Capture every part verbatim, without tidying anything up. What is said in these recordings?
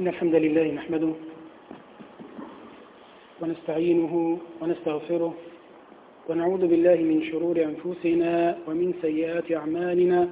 إن الحمد لله نحمده ونستعينه ونستغفره ونعوذ بالله من شرور أنفسنا ومن سيئات أعمالنا.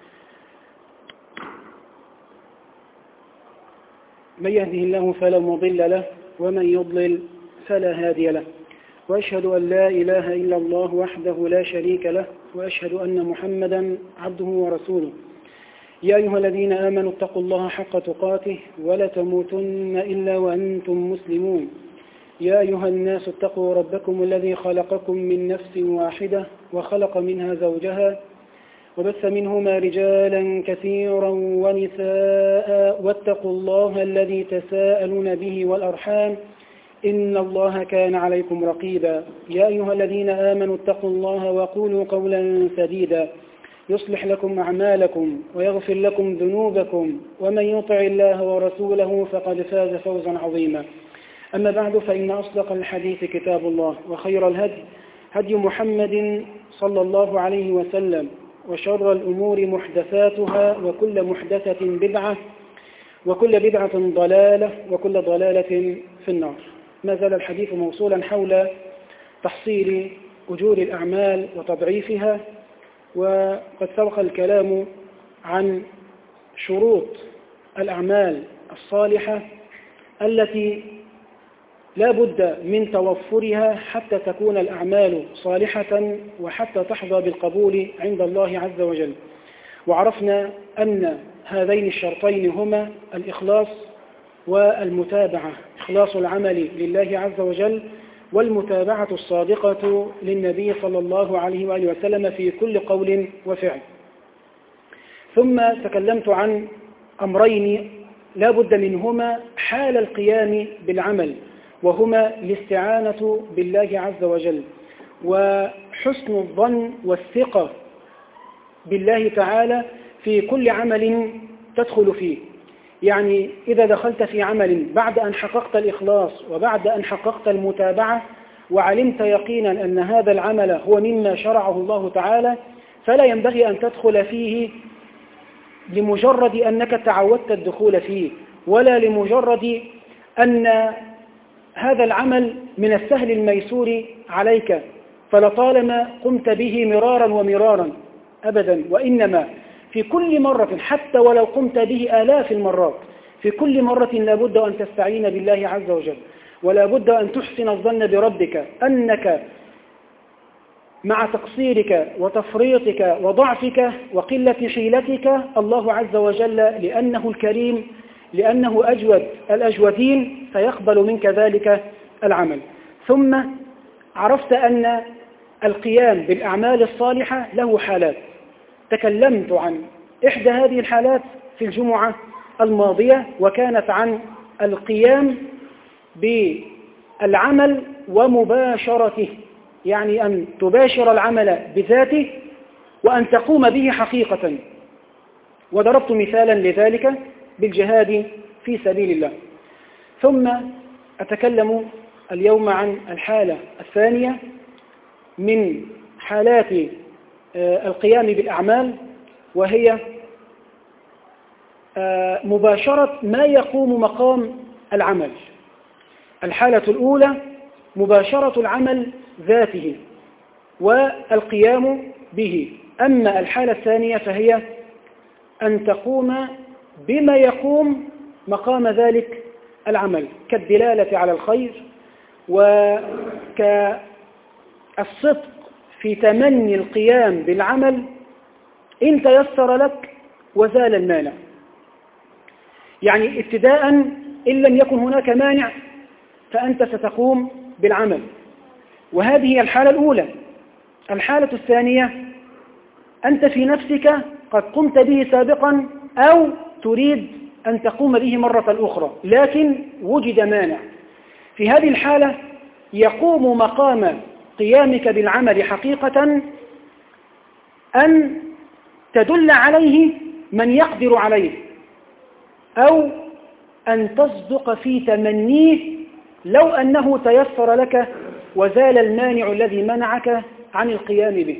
من يهده الله فلا مضل له ومن يضلل فلا هادي له، وأشهد أن لا إله إلا الله وحده لا شريك له، وأشهد أن محمدا عبده ورسوله. يا أيها الذين آمنوا اتقوا الله حق تقاته ولا تموتن إلا وأنتم مسلمون. يا أيها الناس اتقوا ربكم الذي خلقكم من نفس واحدة وخلق منها زوجها وبث منهما رجالا كثيرا ونساء، واتقوا الله الذي تساءلون به والأرحام إن الله كان عليكم رقيبا. يا أيها الذين آمنوا اتقوا الله وقولوا قولا سديدا يصلح لكم أعمالكم ويغفر لكم ذنوبكم، ومن يطع الله ورسوله فقد فاز فوزا عظيما. أما بعد، فإن أصدق الحديث كتاب الله، وخير الهدي هدي محمد صلى الله عليه وسلم، وشر الأمور محدثاتها، وكل محدثة بدعة، وكل بدعة ضلالة، وكل ضلالة في النار. ما زال الحديث موصولا حول تحصيل أجور الأعمال وتضعيفها، وقد سبق الكلام عن شروط الأعمال الصالحة التي لا بد من توفرها حتى تكون الأعمال صالحة وحتى تحظى بالقبول عند الله عز وجل. وعرفنا أن هذين الشرطين هما الإخلاص والمتابعة، إخلاص العمل لله عز وجل والمتابعة الصادقة للنبي صلى الله عليه وآله وسلم في كل قول وفعل. ثم تكلمت عن أمرين لا بد منهما حال القيام بالعمل، وهما الاستعانة بالله عز وجل وحسن الظن والثقة بالله تعالى في كل عمل تدخل فيه. يعني إذا دخلت في عمل بعد أن حققت الإخلاص وبعد أن حققت المتابعة وعلمت يقينا أن هذا العمل هو مما شرعه الله تعالى، فلا ينبغي أن تدخل فيه لمجرد أنك تعودت الدخول فيه، ولا لمجرد أن هذا العمل من السهل الميسور عليك فلطالما قمت به مرارا ومرارا، أبدا. وإنما في كل مرة حتى ولو قمت به آلاف المرات، في كل مرة لابد أن تستعين بالله عز وجل، ولا بد أن تحسن الظن بربك أنك مع تقصيرك وتفريطك وضعفك وقلة حيلتك الله عز وجل لأنه الكريم، لأنه أجود الأجودين، فيقبل منك ذلك العمل. ثم عرفت أن القيام بالأعمال الصالحة له حالات. تكلمت عن إحدى هذه الحالات في الجمعة الماضية، وكانت عن القيام بالعمل ومباشرته، يعني أن تباشر العمل بذاته وأن تقوم به حقيقة. وضربت مثالا لذلك بالجهاد في سبيل الله. ثم أتكلم اليوم عن الحالة الثانية من حالات القيام بالأعمال، وهي مباشرة ما يقوم مقام العمل. الحالة الأولى مباشرة العمل ذاته والقيام به. أما الحالة الثانية فهي أن تقوم بما يقوم مقام ذلك العمل، كالدلالة على الخير وكالصدق في تمني القيام بالعمل إن تيسر لك وزال المانع. يعني ابتداء إن لم يكن هناك مانع فأنت ستقوم بالعمل، وهذه هي الحالة الأولى. الحالة الثانية أنت في نفسك قد قمت به سابقا أو تريد أن تقوم به مرة أخرى، لكن وجد مانع. في هذه الحالة يقوم مقام قيامك بالعمل حقيقة أن تدل عليه من يقدر عليه، أو أن تصدق في تمنيه لو أنه تيسر لك وزال المانع الذي منعك عن القيام به.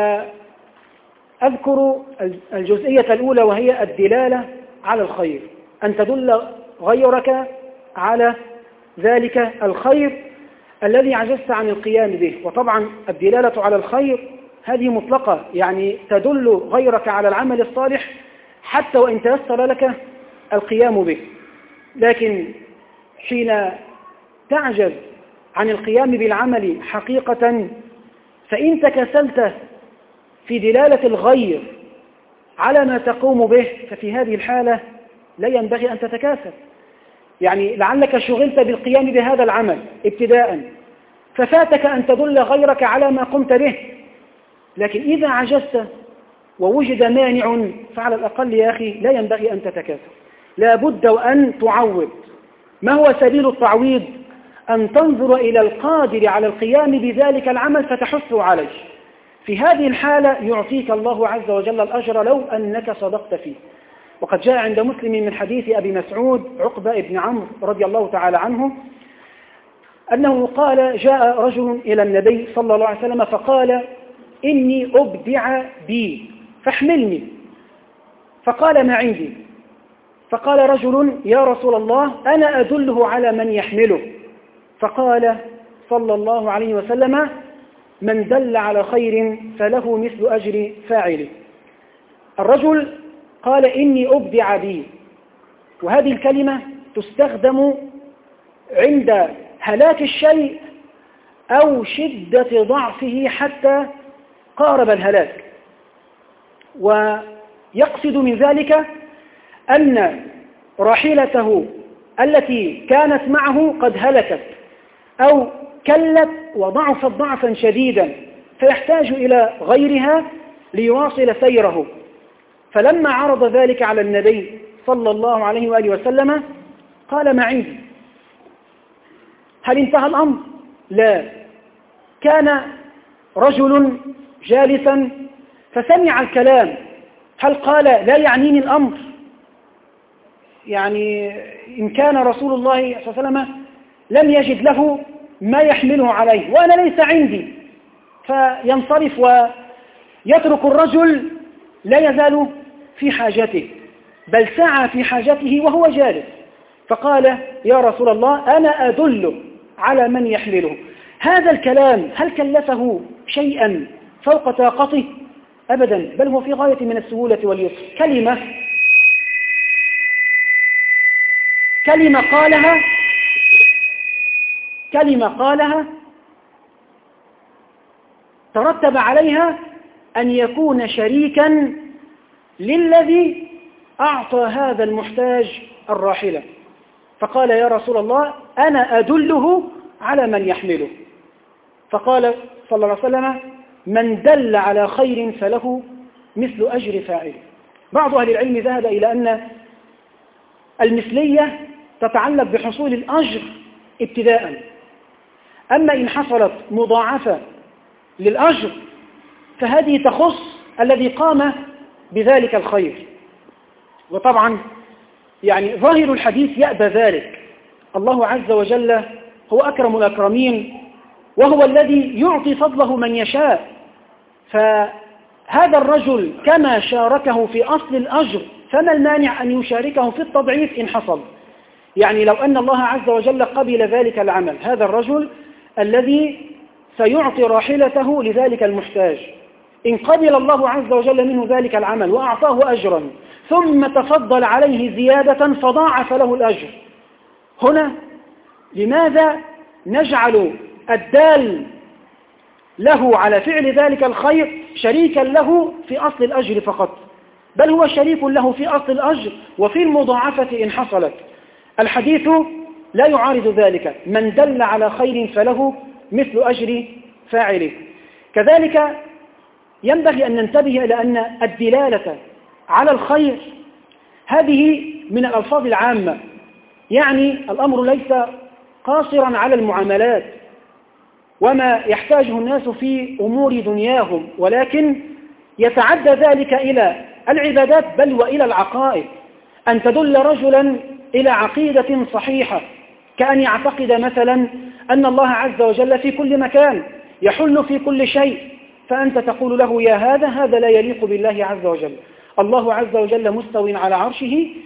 وأذكر الجزئية الأولى وهي الدلالة على الخير. أن تدل غيرك على ذلك الخير الذي عجزت عن القيام به. وطبعا الدلالة على الخير هذه مطلقة، يعني تدل غيرك على العمل الصالح حتى وإن تيسر لك القيام به. لكن حين تعجز عن القيام بالعمل حقيقة، فإن تكسلت في دلالة الغير على ما تقوم به، ففي هذه الحالة لا ينبغي أن تتكاسل. يعني لعلك شغلت بالقيام بهذا العمل ابتداء، ففاتك أن تدل غيرك على ما قمت به. لكن إذا عجزت ووجد مانع، فعلى الأقل يا أخي لا ينبغي أن تتكاسل، لا بد وأن تعوض. ما هو سبيل التعويض؟ أن تنظر إلى القادر على القيام بذلك العمل فتحثه عليه. في هذه الحالة يعطيك الله عز وجل الأجر لو أنك صدقت فيه. وقد جاء عند مسلم من حديث أبي مسعود عقبة بن عمرو رضي الله تعالى عنه أنه قال: جاء رجل إلى النبي صلى الله عليه وسلم فقال: إني أبدع بي فاحملني. فقال: ما عندي. فقال رجل: يا رسول الله أنا أدله على من يحمله. فقال صلى الله عليه وسلم: من دل على خير فله مثل أجر فاعله. الرجل قال: إني أبدع بي، وهذه الكلمة تستخدم عند هلاك الشيء أو شدة ضعفه حتى قارب الهلاك، ويقصد من ذلك أن راحلته التي كانت معه قد هلكت أو كلت وضعفت ضعفا شديدا، فيحتاج إلى غيرها ليواصل سيره. فلما عرض ذلك على النبي صلى الله عليه وآله وسلم قال: ما عندي. هل انتهى الأمر؟ لا. كان رجل جالسا فسمع الكلام، هل قال: لا يعنيني الأمر؟ يعني إن كان رسول الله صلى الله عليه وسلم لم يجد له ما يحمله عليه وأنا ليس عندي، فينصرف ويترك الرجل لا يزال في حاجته، بل سعى في حاجته وهو جالس. فقال: يا رسول الله أنا أدل على من يحمله. هذا الكلام هل كلفه شيئا فوق طاقته؟ أبدا، بل هو في غاية من السهولة واليسر. كلمة كلمة قالها كلمة قالها ترتب عليها أن يكون شريكا للذي أعطى هذا المحتاج الراحلة. فقال: يا رسول الله أنا أدله على من يحمله. فقال صلى الله عليه وسلم: من دل على خير فله مثل أجر فاعله. بعض أهل العلم ذهب إلى أن المثلية تتعلق بحصول الأجر ابتداء، أما إن حصلت مضاعفة للأجر فهذه تخص الذي قام بذلك الخير. وطبعا يعني ظاهر الحديث يأبى ذلك. الله عز وجل هو أكرم الأكرمين، وهو الذي يعطي فضله من يشاء. فهذا الرجل كما شاركه في أصل الأجر فما المانع أن يشاركه في التضعيف إن حصل. يعني لو أن الله عز وجل قبل ذلك العمل، هذا الرجل الذي سيعطي راحلته لذلك المحتاج، إن قبل الله عز وجل منه ذلك العمل وأعطاه أجرا ثم تفضل عليه زيادة فضاعف له الأجر، هنا لماذا نجعل الدال له على فعل ذلك الخير شريكا له في أصل الأجر فقط، بل هو شريك له في أصل الأجر وفي المضاعفة إن حصلت. الحديث لا يعارض ذلك: من دل على خير فله مثل أجر فاعله. كذلك ينبغي أن ننتبه إلى أن الدلالة على الخير هذه من الألفاظ العامة، يعني الأمر ليس قاصرا على المعاملات وما يحتاجه الناس في أمور دنياهم، ولكن يتعدى ذلك إلى العبادات بل وإلى العقائد. أن تدل رجلا إلى عقيدة صحيحة، كأن يعتقد مثلا أن الله عز وجل في كل مكان يحل في كل شيء، فأنت تقول له: يا هذا هذا لا يليق بالله عز وجل، الله عز وجل مستو على عرشه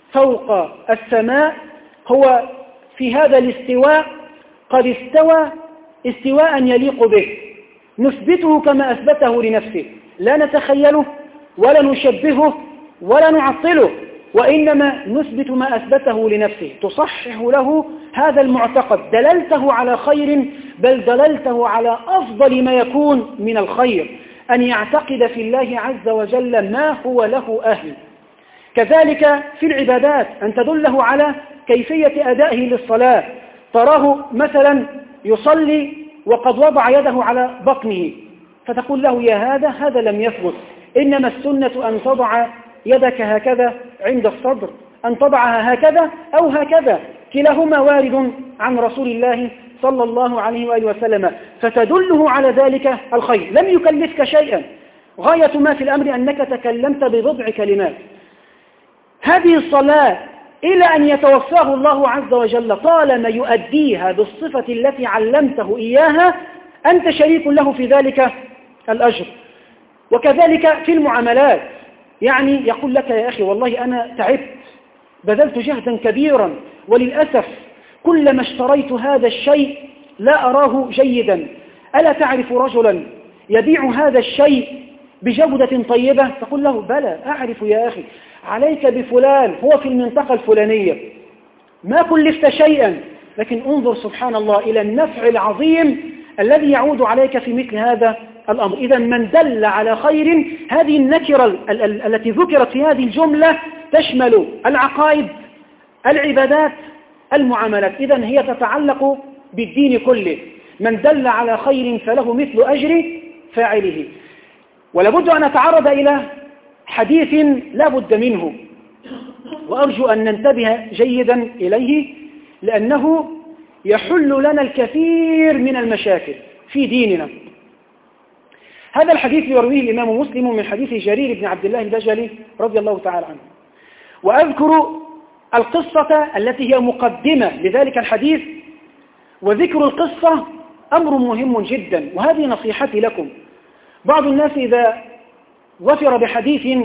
فوق السماء هو في هذا الاستواء قد استوى استواء يليق به، نثبته كما أثبته لنفسه، لا نتخيله ولا نشبهه ولا نعطله، وإنما نثبت ما أثبته لنفسه، تصحح له هذا المعتقد، دللته على خير، بل دللته على أفضل ما يكون من الخير، أن يعتقد في الله عز وجل ما هو له أهل. كذلك في العبادات أن تدله على كيفية أدائه للصلاة، تراه مثلا يصلي وقد وضع يده على بطنه، فتقول له يا هذا هذا لم يثبت، إنما السنة أن تضع يدك هكذا عند الصدر، أن تضعها هكذا أو هكذا، كلاهما وارد عن رسول الله صلى الله عليه وآله وسلم، فتدله على ذلك الخير، لم يكلفك شيئا، غاية ما في الأمر أنك تكلمت ببضع كلمات. هذه الصلاة إلى أن يتوفاه الله عز وجل طالما يؤديها بالصفة التي علمته إياها، أنت شريك له في ذلك الأجر. وكذلك في المعاملات، يعني يقول لك يا أخي والله أنا تعبت، بذلت جهدا كبيرا، وللأسف كلما اشتريت هذا الشيء لا أراه جيدا، ألا تعرف رجلا يبيع هذا الشيء بجودة طيبة؟ تقول له بلى أعرف يا أخي، عليك بفلان هو في المنطقة الفلانية، ما كلفت شيئا، لكن انظر سبحان الله إلى النفع العظيم الذي يعود عليك في مثل هذا الأمر. إذا من دل على خير، هذه النكرة التي ذكرت في هذه الجملة تشمل العقائد، العبادات، المعاملات، إذا هي تتعلق بالدين كله. من دل على خير فله مثل أجر فاعله. ولابد أن نتعرض إلى حديث لا بد منه، وأرجو أن ننتبه جيدا إليه، لأنه يحل لنا الكثير من المشاكل في ديننا. هذا الحديث يرويه الإمام مسلم من حديث جرير بن عبد الله البجلي رضي الله تعالى عنه. وأذكر القصة التي هي مقدمة لذلك الحديث، وذكر القصة أمر مهم جدا، وهذه نصيحتي لكم. بعض الناس إذا ظفر بحديث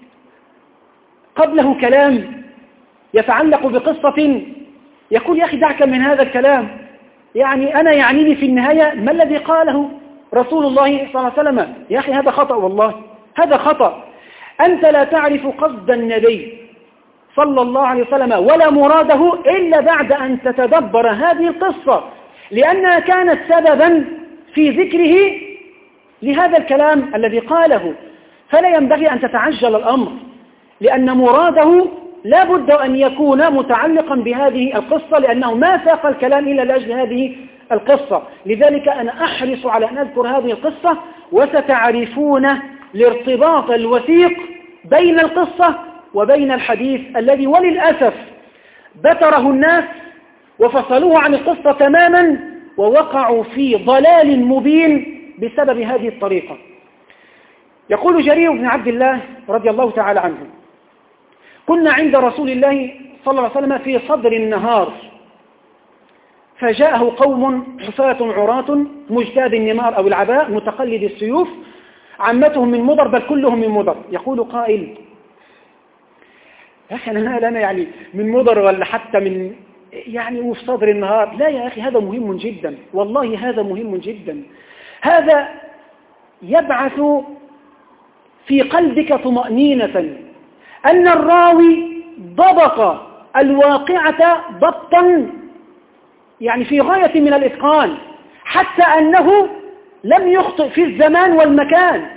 قبله كلام يتعلق بقصة يقول يا أخي دعك من هذا الكلام، يعني أنا يعنيني في النهاية ما الذي قاله رسول الله صلى الله عليه وسلم. يا أخي هذا خطأ، والله هذا خطأ. أنت لا تعرف قصد النبي صلى الله عليه وسلم ولا مراده إلا بعد أن تتدبر هذه القصة، لأنها كانت سببا في ذكره لهذا الكلام الذي قاله. فلا ينبغي أن تتعجل الأمر، لأن مراده لا بد أن يكون متعلقا بهذه القصة، لأنه ما ساق الكلام إلا لأجل هذه القصة. لذلك أنا أحرص على أن أذكر هذه القصة، وستعرفون الارتباط الوثيق بين القصة وبين الحديث الذي وللأسف بتره الناس وفصلوه عن القصة تماما، ووقعوا في ضلال مبين بسبب هذه الطريقة. يقول جرير بن عبد الله رضي الله تعالى عنه: كنا عند رسول الله صلى الله عليه وسلم في صدر النهار، فجاءه قوم حفاة عراة مجتاد النمار أو العباء متقلد السيوف، عمتهم من مضر بل كلهم من مضر. يقول قائل: يا أخي أنا أنا يعني من مضر ولا حتى من يعني وفي صدر النهار؟ لا يا أخي، هذا مهم جدا، والله هذا مهم جدا. هذا يبعث في قلبك طمأنينة أن الراوي ضبط الواقعة ضبطا يعني في غاية من الإتقان، حتى أنه لم يخطئ في الزمان والمكان.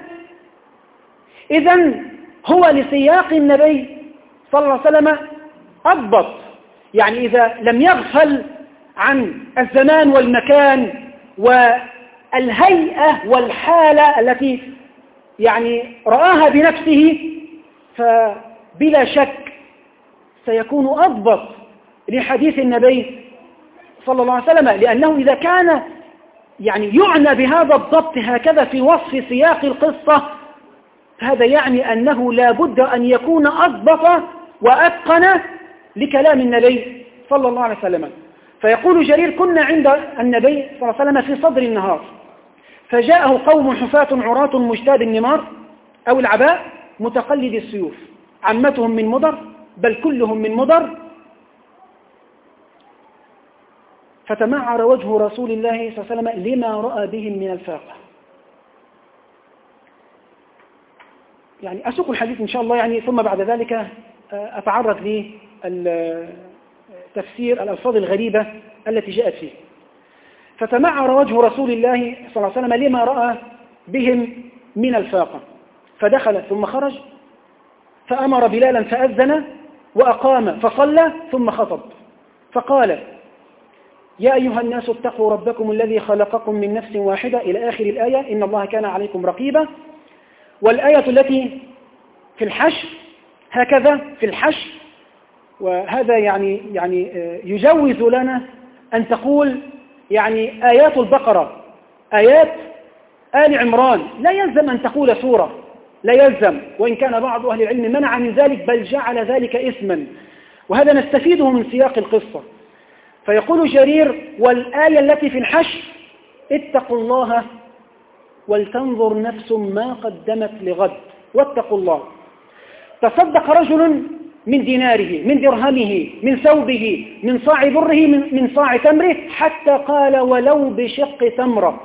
إذن هو لسياق النبي صلى الله عليه وسلم أضبط، يعني إذا لم يغفل عن الزمان والمكان والهيئة والحالة التي يعني رآها بنفسه، فبلا شك سيكون أضبط لحديث النبي صلى الله عليه وسلم، لأنه إذا كان يعني يعنى بهذا الضبط هكذا في وصف سياق القصة، هذا يعني أنه لا بد أن يكون أضبط وأتقن لكلام النبي صلى الله عليه وسلم. فيقول جرير: كنا عند النبي صلى الله عليه وسلم في صدر النهار، فجاءه قوم حفاة عراة مجتاد النمار أو العباء متقلد السيوف، عمتهم من مضر بل كلهم من مضر. فتمعر وجه رسول الله صلى الله عليه وسلم لما رأى بهم من الفاقة. يعني أسوق الحديث إن شاء الله، يعني ثم بعد ذلك أتعرض لتفسير الألفاظ الغريبة التي جاءت فيه. فتمعر وجه رسول الله صلى الله عليه وسلم لما رأى بهم من الفاقة، فدخل ثم خرج، فأمر بلالا فأذن وأقام فصلى ثم خطب، فقال: يا أيها الناس اتقوا ربكم الذي خلقكم من نفس واحدة إلى آخر الآية، إن الله كان عليكم رقيبا. والآية التي في الحشر هكذا في الحشر، وهذا يعني يعني يجوز لنا أن تقول يعني آيات البقرة، آيات آل عمران، لا يلزم أن تقول سورة، لا يلزم، وإن كان بعض أهل العلم منع من ذلك بل جعل ذلك إثما، وهذا نستفيده من سياق القصة. فيقول جرير: والآية التي في الحشر اتقوا الله ولتنظر نفس ما قدمت لغد، واتقوا الله. تصدق رجل من ديناره، من درهمه، من ثوبه، من صاع بره، من, من صاع تمره، حتى قال: ولو بشق تمرة.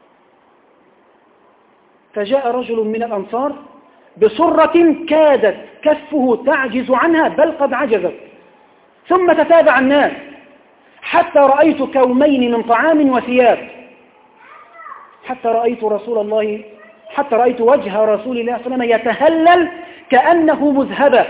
فجاء رجل من الأنصار بصرة كادت كفه تعجز عنها، بل قد عجزت، ثم تتابع الناس حتى رأيت كومين من طعام وثياب، حتى رأيت رسول الله حتى رأيت وجه رسول الله صلى الله عليه وسلم يتهلل كأنه مذهبة،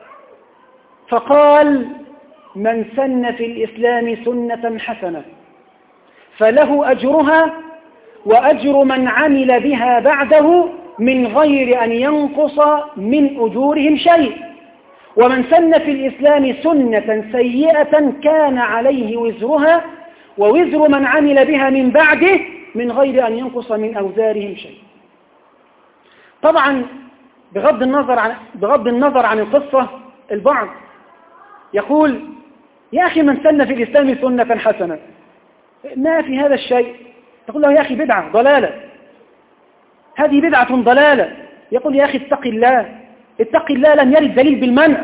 فقال: من سن في الإسلام سنة حسنة فله أجرها وأجر من عمل بها بعده من غير أن ينقص من أجورهم شيء، ومن سن في الإسلام سنة سيئة كان عليه وزرها ووزر من عمل بها من بعده من غير أن ينقص من أوزارهم شيء. طبعا بغض النظر عن بغض النظر عن القصة، البعض يقول: يا أخي من سن في الإسلام سنة حسنة، ما في هذا الشيء. تقول له: يا أخي بدعة ضلالة، هذه بدعة ضلالة. يقول: يا أخي اتق الله، اتق الله، لم يرد دليل بالمنع،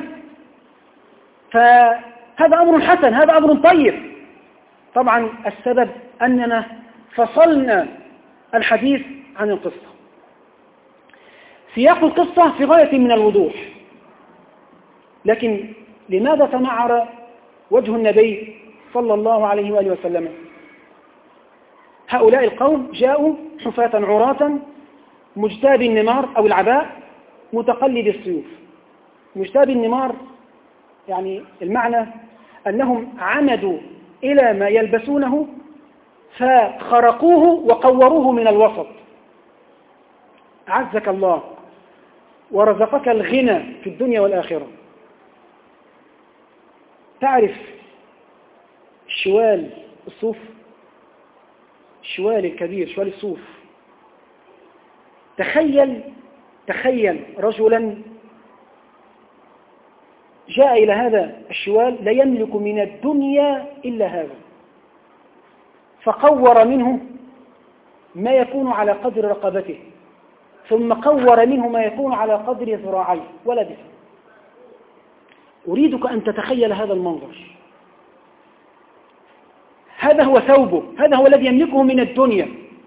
فهذا أمر حسن، هذا أمر طيب. طبعا السبب أننا فصلنا الحديث عن القصة. سياق القصة في غاية من الوضوح، لكن لماذا تمعر وجه النبي صلى الله عليه وآله وسلم؟ هؤلاء القوم جاءوا حفاة عراة مجتاب النمار أو العباء متقلد السيوف. مجتاب النمار يعني المعنى أنهم عمدوا إلى ما يلبسونه فخرقوه وقوروه من الوسط. عزك الله ورزقك الغنى في الدنيا والآخرة. تعرف الشوال الصوف، الشوال الكبير، شوال الصوف. تخيل تخيل رجلا جاء إلى هذا الشوال لا يملك من الدنيا إلا هذا، فقور منه ما يكون على قدر رقبته، ثم قور منه ما يكون على قدر ذراعيه ولبسه. أريدك أن تتخيل هذا المنظر. هذا هو ثوبه، هذا هو الذي يملكه من الدنيا.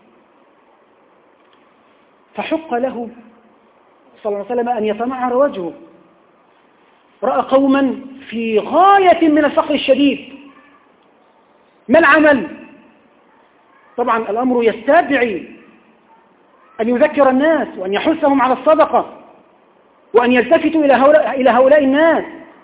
فحق له صلى الله عليه وسلم أن يتمعر وجهه. رأى قوما في غاية من الفقر الشديد. ما العمل؟ طبعا الأمر يستدعي أن يذكر الناس وأن يحثهم على الصدقة وأن يلتفتوا إلى هؤلاء, إلى هؤلاء الناس.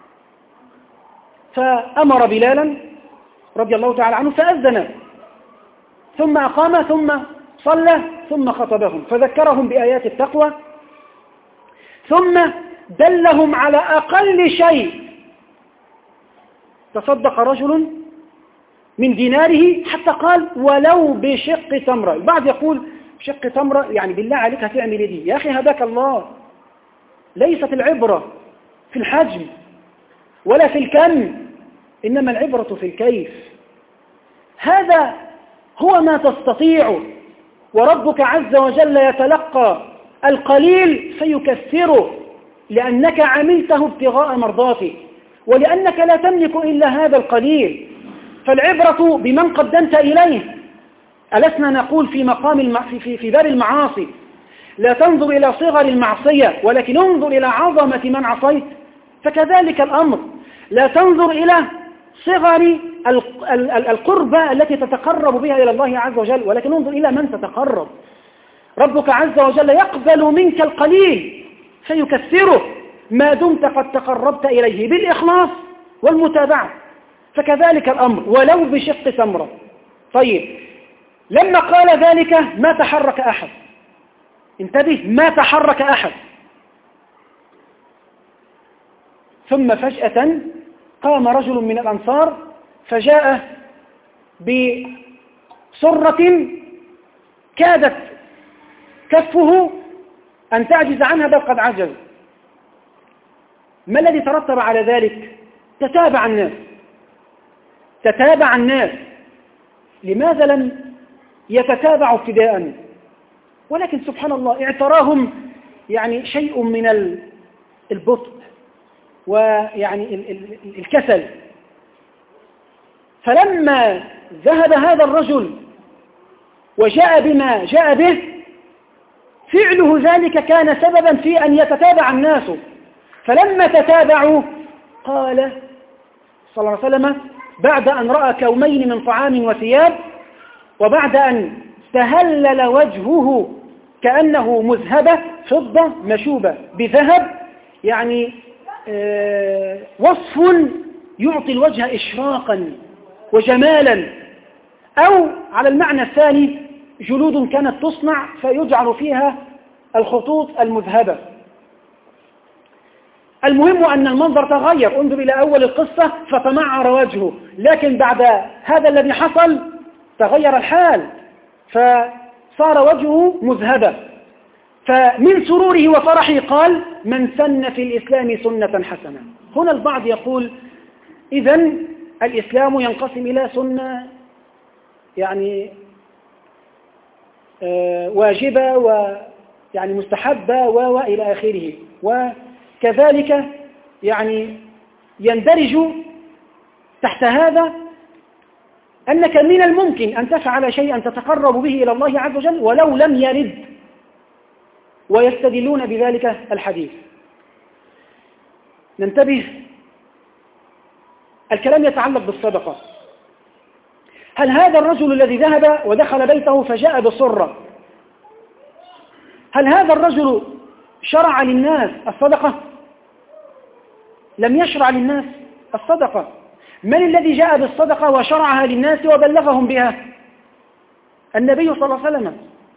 فأمر بلالا رضي الله تعالى عنه فأذن، ثم أقام، ثم صلى، ثم خطبهم فذكرهم بآيات التقوى، ثم دلهم على أقل شيء. تصدق رجل من ديناره حتى قال: ولو بشق تمرة. البعض يقول بشق تمرة يعني بالله عليك هتعمل ايه دي؟ يا أخي هداك الله، ليست العبرة في الحجم ولا في الكم، إنما العبرة في الكيف. هذا هو ما تستطيع، وربك عز وجل يتلقى القليل فيكثره لأنك عملته ابتغاء مرضاته. ولأنك لا تملك إلا هذا القليل، فالعبرة بمن قدمت إليه. ألسنا نقول في مقام الم... في, في, في باب المعاصي لا تنظر إلى صغر المعصية ولكن انظر إلى عظمة من عصيت؟ فكذلك الأمر، لا تنظر إلى صغر القربة التي تتقرب بها إلى الله عز وجل، ولكن انظر إلى من تتقرب. ربك عز وجل يقبل منك القليل فيكثره ما دمت قد تقربت إليه بالإخلاص والمتابعة. فكذلك الأمر ولو بشق تمرة. طيب، لما قال ذلك ما تحرك أحد، انتبه، ما تحرك أحد. ثم فجأة قام رجل من الأنصار فجاء بسرة كادت كفه أن تعجز عنها بل قد عجز. ما الذي ترتب على ذلك؟ تتابع الناس تتابع الناس لماذا لم يتتابعوا ابتداء؟ ولكن سبحان الله اعتراهم يعني شيء من البطء ويعني الكسل. فلما ذهب هذا الرجل وجاء بما جاء به، فعله ذلك كان سببا في أن يتتابع الناس. فلما تتابعوا قال صلى الله عليه وسلم بعد أن رأى كومين من طعام وثياب، وبعد أن تهلل وجهه كأنه مذهبة فضة مشوبة بذهب، يعني آه وصف يعطي الوجه إشراقا وجمالا، أو على المعنى الثاني جلود كانت تصنع فيجعل فيها الخطوط المذهبة. المهم أن المنظر تغير. انظر إلى أول القصة فتمعر وجهه، لكن بعد هذا الذي حصل تغير الحال فصار وجهه مذهبة. فمن سروره وفرحه قال من سن في الإسلام سنة حسنة. هنا البعض يقول إذن الإسلام ينقسم إلى سنة يعني آه واجبة ويعني مستحبة وإلى آخره، وكذلك يعني يندرج تحت هذا أنك من الممكن أن تفعل شيئا تتقرب به إلى الله عز وجل ولو لم يرد، ويستدلون بذلك الحديث. ننتبه، الكلام يتعلق بالصدقة. هل هذا الرجل الذي ذهب ودخل بيته فجاء بصرة، هل هذا الرجل شرع للناس الصدقة؟ لم يشرع للناس الصدقة. من الذي جاء بالصدقة وشرعها للناس وبلغهم بها؟ النبي صلى الله عليه وسلم.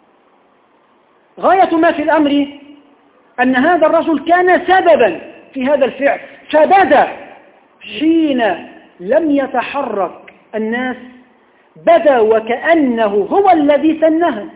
غاية ما في الأمر أن هذا الرجل كان سببا في هذا الفعل، فبدأ حين لم يتحرك الناس بدا وكأنه هو الذي سنها،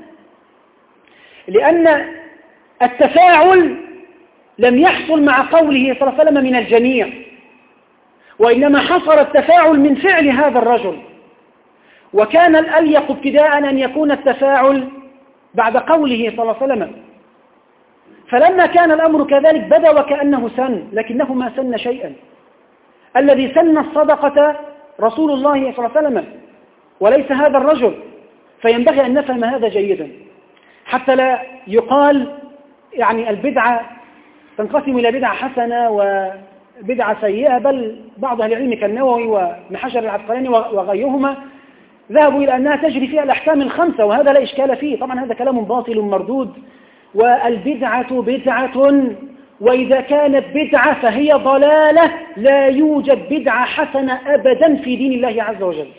لأن التفاعل لم يحصل مع قوله صلى الله عليه وسلم من الجميع، وإنما حصل التفاعل من فعل هذا الرجل. وكان الأليق ابتداء أن يكون التفاعل بعد قوله صلى الله عليه وسلم. فلما كان الأمر كذلك بدا وكأنه سن، لكنه ما سن شيئا. الذي سن الصدقة رسول الله صلى الله عليه وسلم وليس هذا الرجل. فينبغي أن نفهم هذا جيدا حتى لا يقال يعني البدعة تنقسم إلى بدعة حسنة وبدعة سيئة، بل بعض أهل العلم كالنووي وابن حجر العسقلاني وغيرهما ذهبوا إلى أنها تجري فيها الأحكام الخمسة، وهذا لا إشكال فيه. طبعا هذا كلام باطل مردود، والبدعة بدعة، وإذا كانت بدعة فهي ضلالة، لا يوجد بدعة حسنة أبدا في دين الله عز وجل.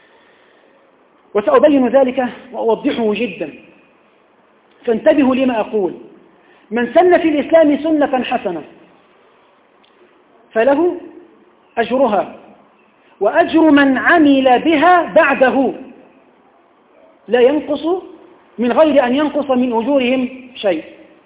وسأبين ذلك وأوضحه جدا، فانتبهوا لما أقول. من سن في الإسلام سنة حسنة فله أجرها وأجر من عمل بها بعده، لا ينقص من غير أن ينقص من أجورهم شيء.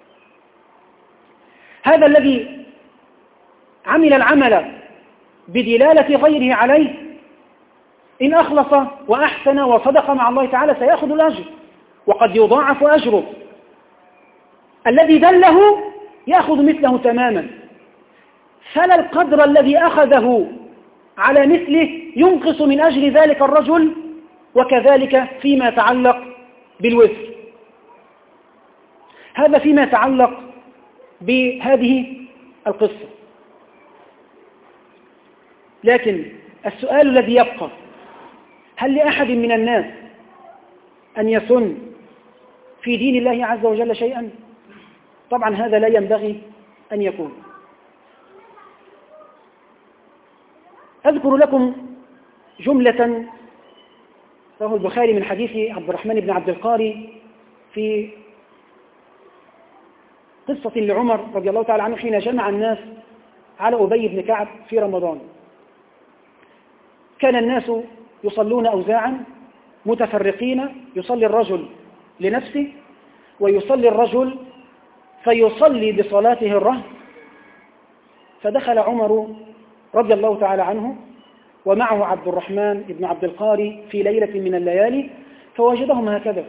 هذا الذي عمل العمل بدلالة غيره عليه إن أخلص وأحسن وصدق مع الله تعالى سيأخذ الأجر وقد يضاعف أجره. الذي دله يأخذ مثله تماما. فلا القدر الذي أخذه على مثله ينقص من أجل ذلك الرجل، وكذلك فيما يتعلق بالوزر. هذا فيما يتعلق بهذه القصة. لكن السؤال الذي يبقى: هل لأحد من الناس أن يسن في دين الله عز وجل شيئا؟ طبعا هذا لا ينبغي أن يكون. أذكر لكم جملة رواه البخاري من حديث عبد الرحمن بن عبد القاري في قصة لعمر رضي الله تعالى عنه حين جمع الناس على أبي بن كعب في رمضان. كان الناس يصلون أوزاعا متفرقين، يصلي الرجل لنفسه ويصلي الرجل فيصلي بصلاته الرهب. فدخل عمر رضي الله تعالى عنه ومعه عبد الرحمن بن عبد القاري في ليلة من الليالي، فوجدهم هكذا،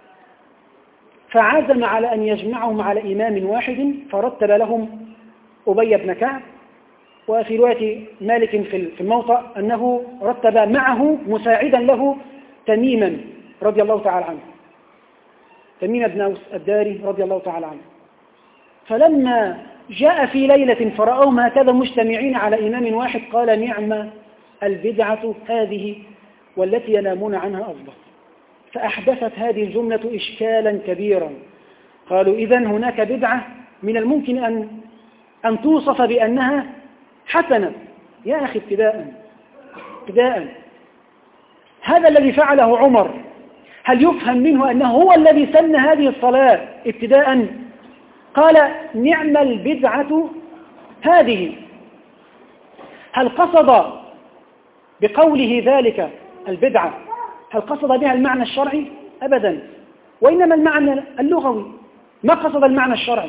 فعزم على أن يجمعهم على إمام واحد، فرتب لهم أبي بن كعب. وفي رواية مالك في الموطأ أنه رتب معه مساعدا له تميما رضي الله تعالى عنه، تميم بن أوس الداري رضي الله تعالى عنه. فلما جاء في ليلة فرأوهم هكذا مجتمعين على إمام واحد قال: نعم البدعة هذه والتي ينامون عنها أفضل. فأحدثت هذه الجملة إشكالا كبيرا. قالوا: إذن هناك بدعة من الممكن أن أن توصف بأنها حسنة. يا أخي ابتداء ابتداء هذا الذي فعله عمر هل يفهم منه أنه هو الذي سن هذه الصلاة ابتداء؟ قال: نعم البدعة هذه. هل قصد بقوله ذلك البدعة، هل قصد بها المعنى الشرعي؟ أبدا، وإنما المعنى اللغوي، ما قصد المعنى الشرعي.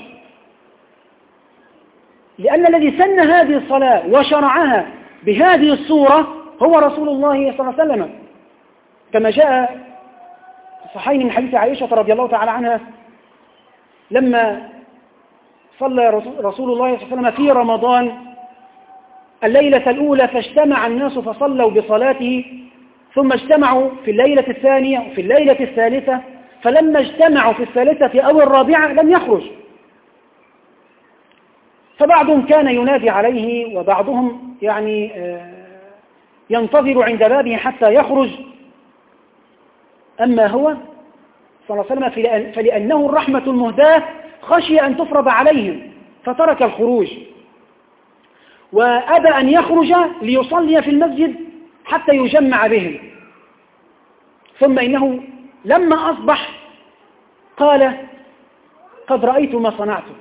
لأن الذي سن هذه الصلاة وشرعها بهذه الصورة هو رسول الله صلى الله عليه وسلم، كما جاء في الصحيحين من حديث عائشة رضي الله تعالى عنها لما صلى رسول الله صلى الله عليه وسلم في رمضان الليلة الأولى فاجتمع الناس فصلوا بصلاته، ثم اجتمعوا في الليلة الثانية وفي الليلة الثالثة، فلما اجتمعوا في الثالثة أو الرابعة لم يخرج، فبعضهم كان ينادي عليه وبعضهم يعني ينتظر عند بابه حتى يخرج. أما هو صلى الله عليه وسلم فلأنه الرحمة المهداة خشي أن تفرض عليهم فترك الخروج، وأبى أن يخرج ليصلي في المسجد حتى يجمع بهم. ثم إنه لما أصبح قال: قد رأيت ما صنعتم،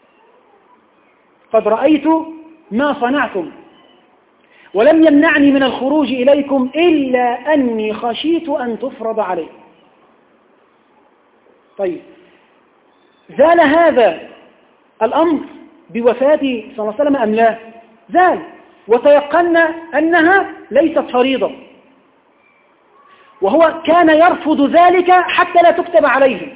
قد رأيت ما صنعتم، ولم يمنعني من الخروج إليكم إلا أني خشيت أن تفرض عليكم. طيب، زال هذا الأمر بوفاة صلى الله عليه وسلم أم لا؟ زال، وتيقنا أنها ليست فريضة، وهو كان يرفض ذلك حتى لا تكتب عليه.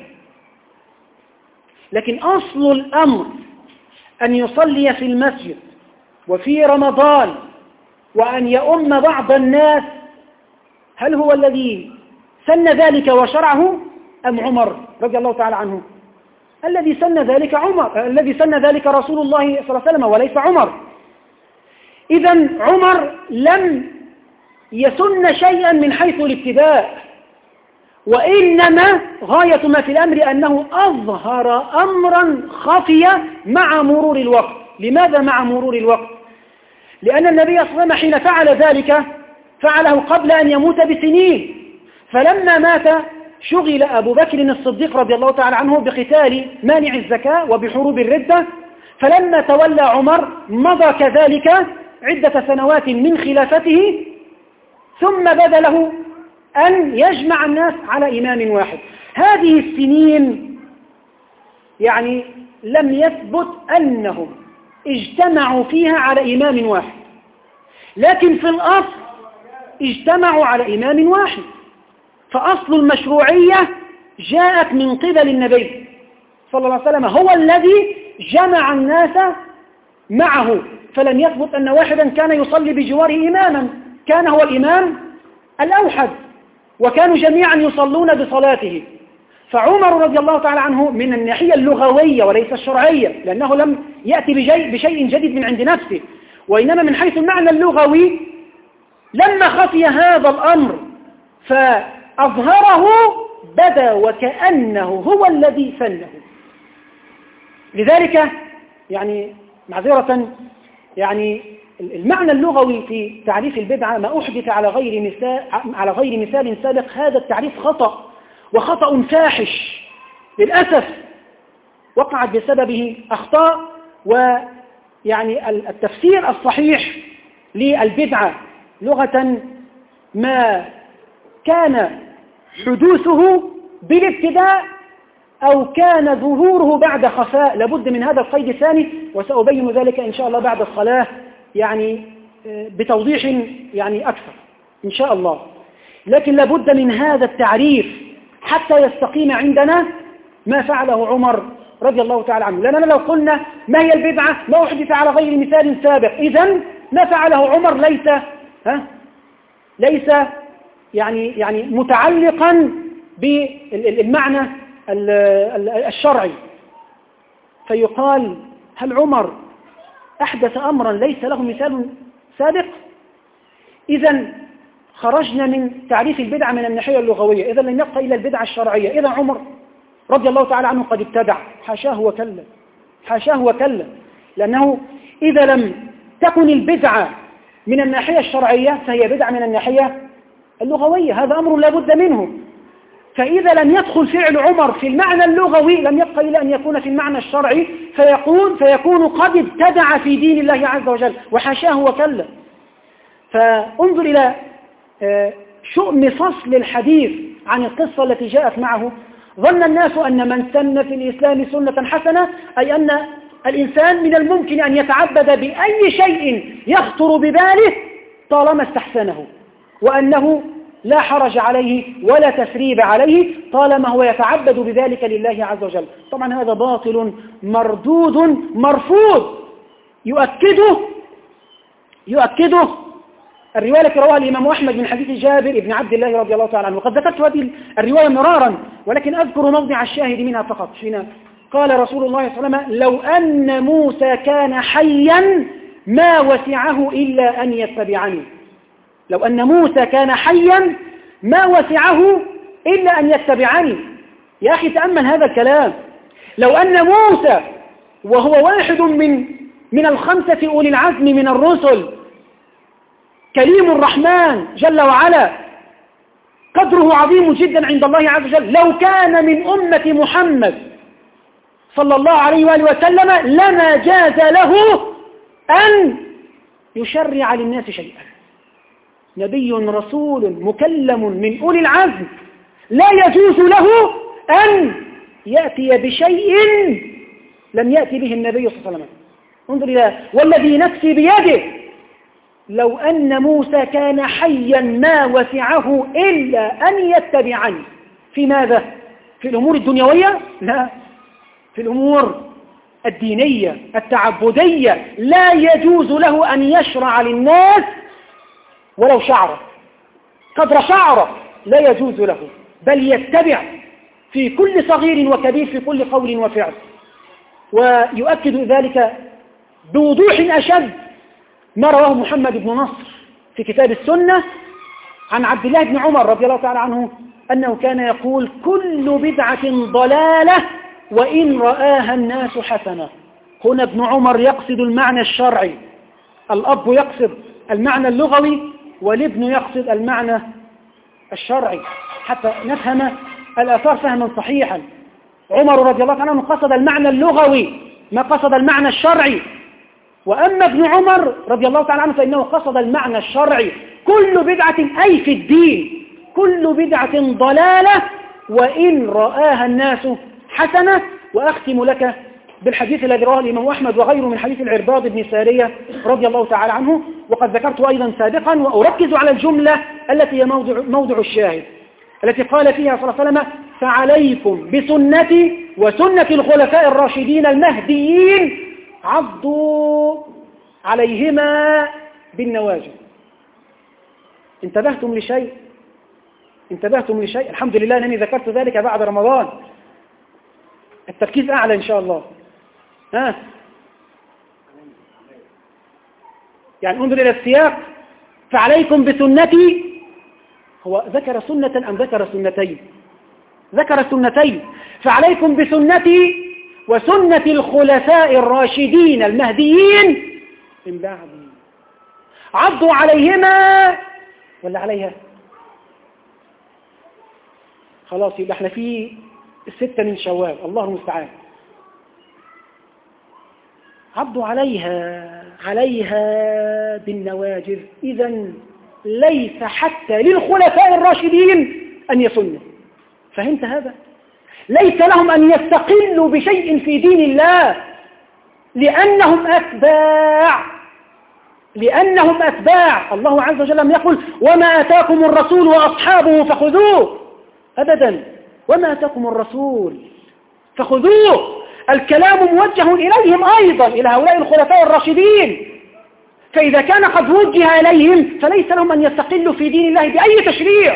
لكن أصل الأمر أن يصلي في المسجد وفي رمضان وأن يؤم بعض الناس، هل هو الذي سن ذلك وشرعه أم عمر رضي الله تعالى عنه؟ الذي سن ذلك عمر، الذي سن ذلك رسول الله صلى الله عليه وسلم وليس عمر. إذن عمر لم يسن شيئا من حيث الابتداء، وإنما غاية ما في الأمر أنه أظهر أمرا خفيا مع مرور الوقت. لماذا مع مرور الوقت؟ لأن النبي صلى الله عليه وسلم حين فعل ذلك فعله قبل أن يموت بسنين، فلما مات شغل أبو بكر الصديق رضي الله تعالى عنه بقتال مانع الزكاة وبحروب الردة، فلما تولى عمر مضى كذلك عدة سنوات من خلافته، ثم بدا له أن يجمع الناس على إمام واحد. هذه السنين يعني لم يثبت أنهم اجتمعوا فيها على إمام واحد، لكن في الأصل اجتمعوا على إمام واحد، فأصل المشروعية جاءت من قبل النبي صلى الله عليه وسلم، هو الذي جمع الناس معه، فلم يثبت أن واحدا كان يصلي بجواره إماما، كان هو الإمام الأوحد، وكانوا جميعا يصلون بصلاته. فعمر رضي الله تعالى عنه من الناحية اللغوية وليس الشرعية، لأنه لم يأتي بشيء جديد من عند نفسه، وإنما من حيث المعنى اللغوي لما خفي هذا الأمر فأظهره بدا وكأنه هو الذي فنه. لذلك يعني معذرة يعني المعنى اللغوي في تعريف البدعة ما أحدث على غير مثال على غير مثال سابق، هذا التعريف خطأ وخطأ فاحش للأسف، وقعت بسببه أخطاء. ويعني التفسير الصحيح للبدعة لغة ما كان حدوثه بالابتداء أو كان ظهوره بعد خفاء، لابد من هذا القيد الثاني، وسأبين ذلك إن شاء الله بعد الصلاة يعني بتوضيح يعني أكثر إن شاء الله. لكن لابد من هذا التعريف حتى يستقيم عندنا ما فعله عمر رضي الله تعالى عنه، لأننا لو قلنا ما هي البدعة ما أحدث على غير مثال سابق، إذن ما فعله عمر ليس ها ليس يعني يعني متعلقا بالمعنى الشرعي، فيقال هل عمر أحدث أمرا ليس له مثال سابق؟ إذن خرجنا من تعريف البدعة من الناحية اللغوية، إذن لم يبقى إلا البدعة الشرعية. إذن عمر رضي الله تعالى عنه قد ابتدع، حاشاه وكلا، حاشاه وكلا، لأنه إذا لم تكن البدعة من الناحية الشرعية فهي بدعة من الناحية اللغوية، هذا أمر لا بد منه. فإذا لم يدخل فعل عمر في المعنى اللغوي لم يبقى إلا أن يكون في المعنى الشرعي، فيكون, فيكون قد ابتدع في دين الله عز وجل، وحاشاه وكلا. فانظر إلى شؤم فصل الحديث عن القصة التي جاءت معه. ظن الناس أن من سن في الإسلام سنة حسنة أي أن الإنسان من الممكن أن يتعبد بأي شيء يخطر بباله طالما استحسنه، وأنه لا حرج عليه ولا تثريب عليه طالما هو يتعبد بذلك لله عز وجل. طبعا هذا باطل مردود مرفوض، يؤكده يؤكده الرواية التي رواها الإمام أحمد من حديث جابر بن عبد الله رضي الله تعالى عنه. وقد ذكرت هذه الرواية مرارا، ولكن أذكر موضع الشاهد منها فقط. حين قال رسول الله صلى الله عليه وسلم لو أن موسى كان حيا ما وسعه إلا أن يتبعني. لو أن موسى كان حيا ما وسعه إلا أن يتبعني. يا أخي تأمل هذا الكلام، لو أن موسى وهو واحد من من الخمسة أولي العزم من الرسل، كريم الرحمن جل وعلا، قدره عظيم جدا عند الله عز وجل، لو كان من أمة محمد صلى الله عليه وآله وسلم لما جاز له أن يشرع للناس شيئا. نبي رسول مكلم من أولي العزم لا يجوز له أن يأتي بشيء لم يأتي به النبي صلى الله عليه وسلم. انظر إلى والذي نفسي بيده، لو أن موسى كان حيا ما وسعه إلا أن يتبعني. في ماذا؟ في الأمور الدنيوية؟ لا، في الأمور الدينية التعبدية لا يجوز له أن يشرع للناس ولو شعره، قدر شعره لا يجوز له، بل يتبع في كل صغير وكبير، في كل قول وفعل. ويؤكد ذلك بوضوح أشد ما رواه محمد بن نصر في كتاب السنة عن عبد الله بن عمر رضي الله تعالى عنه أنه كان يقول كل بدعة ضلالة وإن رآها الناس حسنة. هنا ابن عمر يقصد المعنى الشرعي، الأب يقصد المعنى اللغوي والابن يقصد المعنى الشرعي حتى نفهم الآثار فهما صحيحا. عمر رضي الله عنه قصد المعنى اللغوي ما قصد المعنى الشرعي، وأما ابن عمر رضي الله تعالى عنه فإنه قصد المعنى الشرعي. كل بدعة أي في الدين كل بدعة ضلالة وإن رآها الناس حسنة. وأختم لك بالحديث الذي رواه الإمام أحمد وغيره من حديث العرباض بن سارية رضي الله تعالى عنه، وقد ذكرته أيضا سابقا، وأركز على الجملة التي هي موضع, موضع الشاهد التي قال فيها صلى الله عليه وسلم فعليكم بسنتي وسنة الخلفاء الراشدين المهديين عضوا عليهما بالنواجذ. انتبهتم لشيء انتبهتم لشيء الحمد لله أنني ذكرت ذلك بعد رمضان، التركيز أعلى إن شاء الله. ها يعني انظر إلى السياق، فعليكم بسنتي. هو ذكر سنة أم ذكر سنتين؟ ذكر سنتين. فعليكم بسنتي وسنة الخلفاء الراشدين المهديين من بعدي، عضوا عليهما ولا عليها؟ خلاص يبقى احنا في الستة من شوال، الله المستعان. عضوا عليها عليها بالنواجذ. إذن ليس حتى للخلفاء الراشدين أن يسنوا. فهمت هذا؟ ليس لهم أن يستقلوا بشيء في دين الله لأنهم أتباع لأنهم أتباع الله عز وجل لم يقل وما آتاكم الرسول وأصحابه فخذوه أبدا، وما آتاكم الرسول فخذوه. الكلام موجه إليهم أيضا، إلى هؤلاء الخلفاء الراشدين. فإذا كان قد وجه إليهم فليس لهم أن يستقلوا في دين الله بأي تشريع.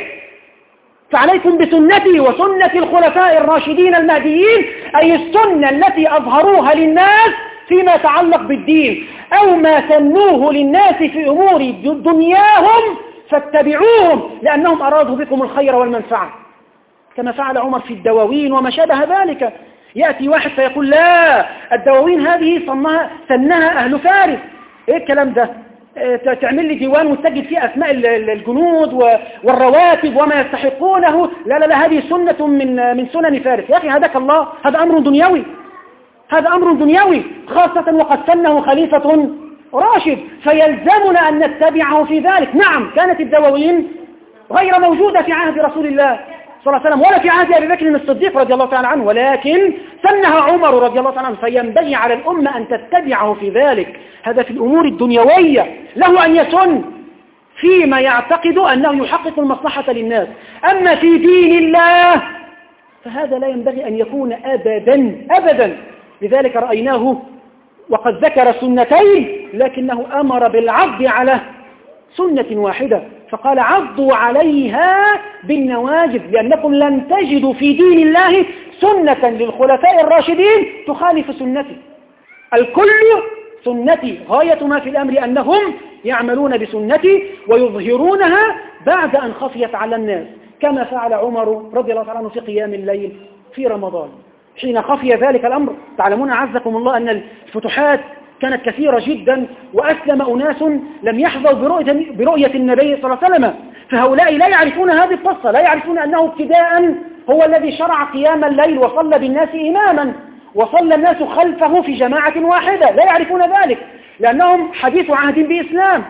فعليكم بسنتي وسنة الخلفاء الراشدين المهديين، أي السنة التي أظهروها للناس فيما يتعلق بالدين، أو ما سنوه للناس في أمور دنياهم فاتبعوهم لأنهم أرادوا بكم الخير والمنفعة، كما فعل عمر في الدواوين وما شابه ذلك. يأتي واحد فيقول لا، الدواوين هذه صنها سنها أهل فارس. إيه الكلام ده؟ تعمل لي ديوان وتسجل فيه أسماء الجنود والرواتب وما يستحقونه. لا لا لا، هذه سنة من من سنن فارس. يا أخي هداك الله، هذا أمر دنيوي، هذا أمر دنيوي، خاصة وقد سنه خليفة راشد، فيلزمنا أن نتبعه في ذلك. نعم، كانت الدواوين غير موجودة في عهد رسول الله صلى الله عليه وسلم ولا في عهد أبي بكر الصديق رضي الله تعالى عنه، ولكن سنها عمر رضي الله تعالى عنه، فينبغي على الأمة أن تتبعه في ذلك. هذا في الأمور الدنيوية، له أن يسن فيما يعتقد أنه يحقق المصلحة للناس. أما في دين الله فهذا لا ينبغي أن يكون أبدا أبدا. لذلك رأيناه وقد ذكر سنتين لكنه أمر بالعض على سنة واحدة، فقال عضوا عليها بالنواجذ، لأنكم لن تجدوا في دين الله سنة للخلفاء الراشدين تخالف سنتي. الكل سنتي، غاية ما في الأمر أنهم يعملون بسنتي ويظهرونها بعد أن خفيت على الناس، كما فعل عمر رضي الله تعالى عنه في قيام الليل في رمضان حين خفي ذلك الأمر. تعلمون عزكم الله أن الفتوحات كانت كثيرة جدا، وأسلم أناس لم يحظوا برؤية, برؤية النبي صلى الله عليه وسلم، فهؤلاء لا يعرفون هذه القصة، لا يعرفون أنه ابتداء هو الذي شرع قيام الليل وصلى بالناس إماما، وصلى الناس خلفه في جماعة واحدة، لا يعرفون ذلك لأنهم حديث عهد بإسلام.